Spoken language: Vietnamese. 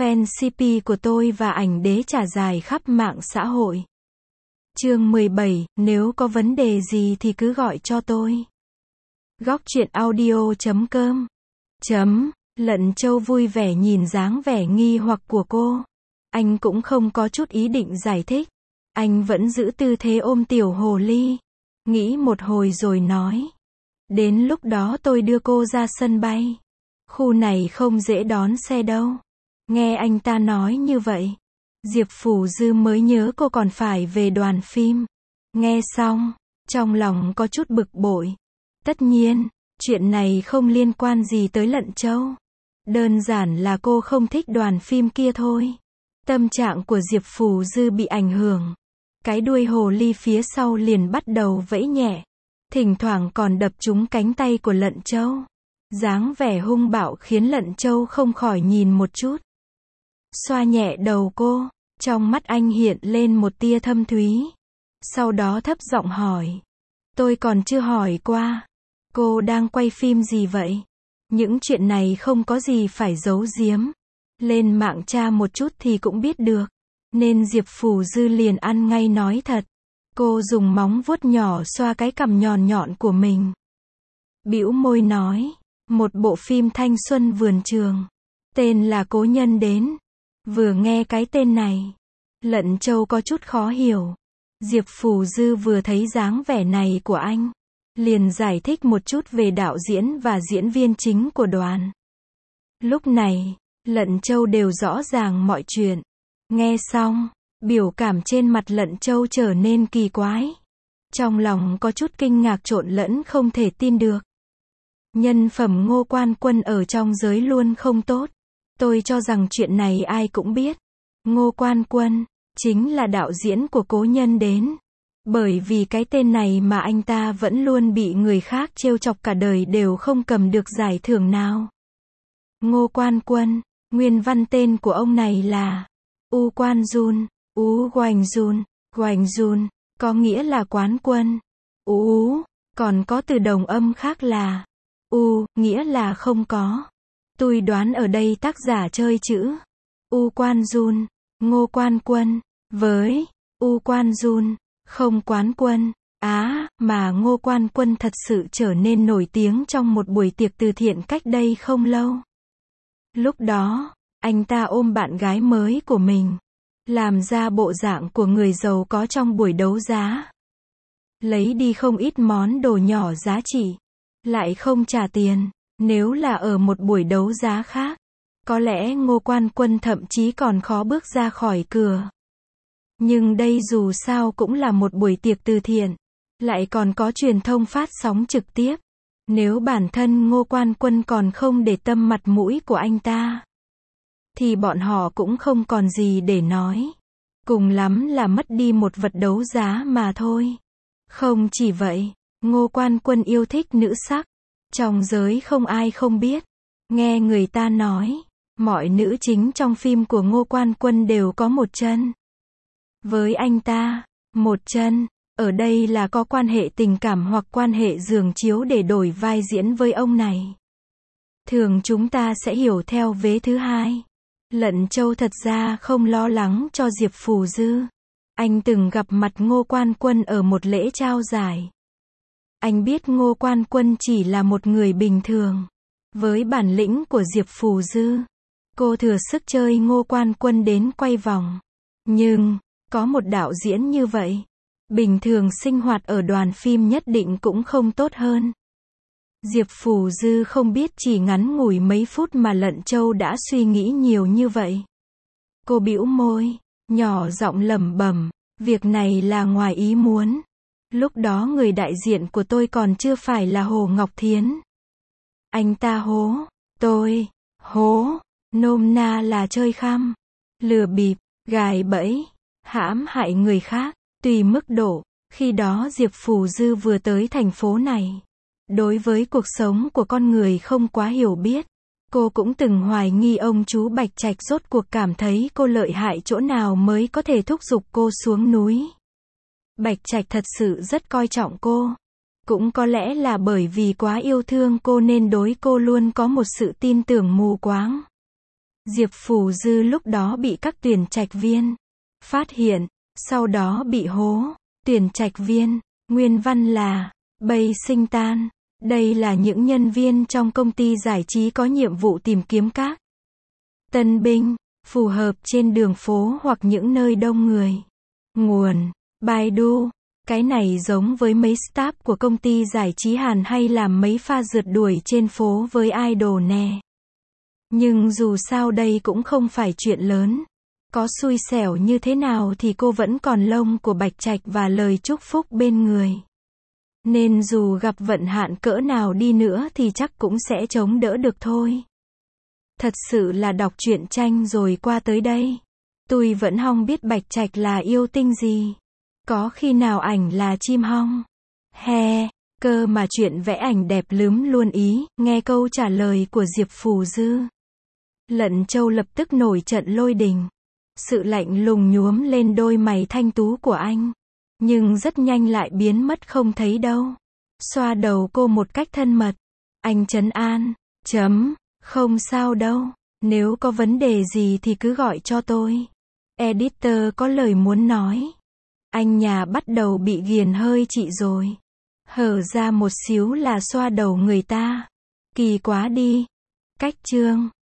Fan CP của tôi và ảnh đế trà dài khắp mạng xã hội. Chương 17, nếu có vấn đề gì thì cứ gọi cho tôi. Góc truyện audio.com. Lận Châu vui vẻ nhìn dáng vẻ nghi hoặc của cô. Anh cũng không có chút ý định giải thích. Anh vẫn giữ tư thế ôm tiểu hồ ly. Nghĩ một hồi rồi nói. Đến lúc đó tôi đưa cô ra sân bay. Khu này không dễ đón xe đâu. Nghe anh ta nói như vậy, Diệp Phù Dư mới nhớ cô còn phải về đoàn phim. Nghe xong, trong lòng có chút bực bội. Tất nhiên, chuyện này không liên quan gì tới Lận Châu. Đơn giản là cô không thích đoàn phim kia thôi. Tâm trạng của Diệp Phù Dư bị ảnh hưởng. Cái đuôi hồ ly phía sau liền bắt đầu vẫy nhẹ. Thỉnh thoảng còn đập trúng cánh tay của Lận Châu. Dáng vẻ hung bạo khiến Lận Châu không khỏi nhìn một chút. Xoa nhẹ đầu cô, trong mắt anh hiện lên một tia thâm thúy. Sau đó thấp giọng hỏi. Tôi còn chưa hỏi qua. Cô đang quay phim gì vậy? Những chuyện này không có gì phải giấu giếm. Lên mạng tra một chút thì cũng biết được. Nên Diệp Phù Dư liền ăn ngay nói thật. Cô dùng móng vuốt nhỏ xoa cái cằm nhọn nhọn của mình. Bĩu môi nói. Một bộ phim thanh xuân vườn trường. Tên là Cố Nhân Đến. Vừa nghe cái tên này, Lận Châu có chút khó hiểu. Diệp Phù Dư vừa thấy dáng vẻ này của anh, liền giải thích một chút về đạo diễn và diễn viên chính của đoàn. Lúc này, Lận Châu đều rõ ràng mọi chuyện. Nghe xong, biểu cảm trên mặt Lận Châu trở nên kỳ quái. Trong lòng có chút kinh ngạc trộn lẫn không thể tin được. Nhân phẩm Ngô Quan Quân ở trong giới luôn không tốt. Tôi cho rằng chuyện này ai cũng biết. Ngô Quan Quân chính là đạo diễn của Cố Nhân Đến. Bởi vì cái tên này mà anh ta vẫn luôn bị người khác trêu chọc cả đời đều không cầm được giải thưởng nào. Ngô Quan Quân, nguyên văn tên của ông này là U Quan Jun, Ú Goành Jun, Goành Jun, có nghĩa là quán quân. Ú, còn có từ đồng âm khác là U, nghĩa là không có. Tôi đoán ở đây tác giả chơi chữ U Quan Jun, Ngô Quan Quân, với U Quan Jun, không quán quân. Mà Ngô Quan Quân thật sự trở nên nổi tiếng trong một buổi tiệc từ thiện cách đây không lâu. Lúc đó, anh ta ôm bạn gái mới của mình, làm ra bộ dạng của người giàu có trong buổi đấu giá. Lấy đi không ít món đồ nhỏ giá trị, lại không trả tiền. Nếu là ở một buổi đấu giá khác, có lẽ Ngô Quan Quân thậm chí còn khó bước ra khỏi cửa. Nhưng đây dù sao cũng là một buổi tiệc từ thiện, lại còn có truyền thông phát sóng trực tiếp. Nếu bản thân Ngô Quan Quân còn không để tâm mặt mũi của anh ta, thì bọn họ cũng không còn gì để nói. Cùng lắm là mất đi một vật đấu giá mà thôi. Không chỉ vậy, Ngô Quan Quân yêu thích nữ sắc. Trong giới không ai không biết. Nghe người ta nói, mọi nữ chính trong phim của Ngô Quan Quân đều có một chân. Với anh ta, một chân, ở đây là có quan hệ tình cảm hoặc quan hệ giường chiếu để đổi vai diễn với ông này. Thường chúng ta sẽ hiểu theo vế thứ hai. Lận Châu thật ra không lo lắng cho Diệp Phù Dư. Anh từng gặp mặt Ngô Quan Quân ở một lễ trao giải. Anh biết Ngô Quan Quân chỉ là một người bình thường. Với bản lĩnh của Diệp Phù Dư, cô thừa sức chơi Ngô Quan Quân đến quay vòng. Nhưng, có một đạo diễn như vậy, bình thường sinh hoạt ở đoàn phim nhất định cũng không tốt hơn. Diệp Phù Dư không biết chỉ ngắn ngủi mấy phút mà Lận Châu đã suy nghĩ nhiều như vậy. Cô bĩu môi, nhỏ giọng lẩm bẩm, việc này là ngoài ý muốn. Lúc đó người đại diện của tôi còn chưa phải là Hồ Ngọc Thiến. Anh ta hố, tôi, hố, nôm na là chơi khăm, lừa bịp, gài bẫy, hãm hại người khác, tùy mức độ. Khi đó Diệp Phù Dư vừa tới thành phố này. Đối với cuộc sống của con người không quá hiểu biết. Cô cũng từng hoài nghi ông chú Bạch Trạch rốt cuộc cảm thấy cô lợi hại chỗ nào mới có thể thúc giục cô xuống núi. Bạch Trạch thật sự rất coi trọng cô. Cũng có lẽ là bởi vì quá yêu thương cô nên đối cô luôn có một sự tin tưởng mù quáng. Diệp Phù Dư lúc đó bị các tuyển trạch viên phát hiện, sau đó bị hố. Tuyển trạch viên, nguyên văn là Bây Sinh Tan. Đây là những nhân viên trong công ty giải trí có nhiệm vụ tìm kiếm các tân binh phù hợp trên đường phố hoặc những nơi đông người. Nguồn: Baidu. Cái này giống với mấy staff của công ty giải trí Hàn hay làm mấy pha rượt đuổi trên phố với idol nè. Nhưng dù sao đây cũng không phải chuyện lớn. Có xui xẻo như thế nào thì cô vẫn còn lông của Bạch Trạch và lời chúc phúc bên người. Nên dù gặp vận hạn cỡ nào đi nữa thì chắc cũng sẽ chống đỡ được thôi. Thật sự là đọc truyện tranh rồi qua tới đây. Tôi vẫn không biết Bạch Trạch là yêu tinh gì. Có khi nào ảnh là chim hong? He, cơ mà chuyện vẽ ảnh đẹp lắm luôn ý. Nghe câu trả lời của Diệp Phù Dư, Lận Châu lập tức nổi trận lôi đình. Sự lạnh lùng nhuốm lên đôi mày thanh tú của anh. Nhưng rất nhanh lại biến mất không thấy đâu. Xoa đầu cô một cách thân mật. Anh trấn an. Không sao đâu. Nếu có vấn đề gì thì cứ gọi cho tôi. Editor có lời muốn nói. Anh nhà bắt đầu bị ghiền hơi chị rồi. Hở ra một xíu là xoa đầu người ta. Kỳ quá đi. Cách chương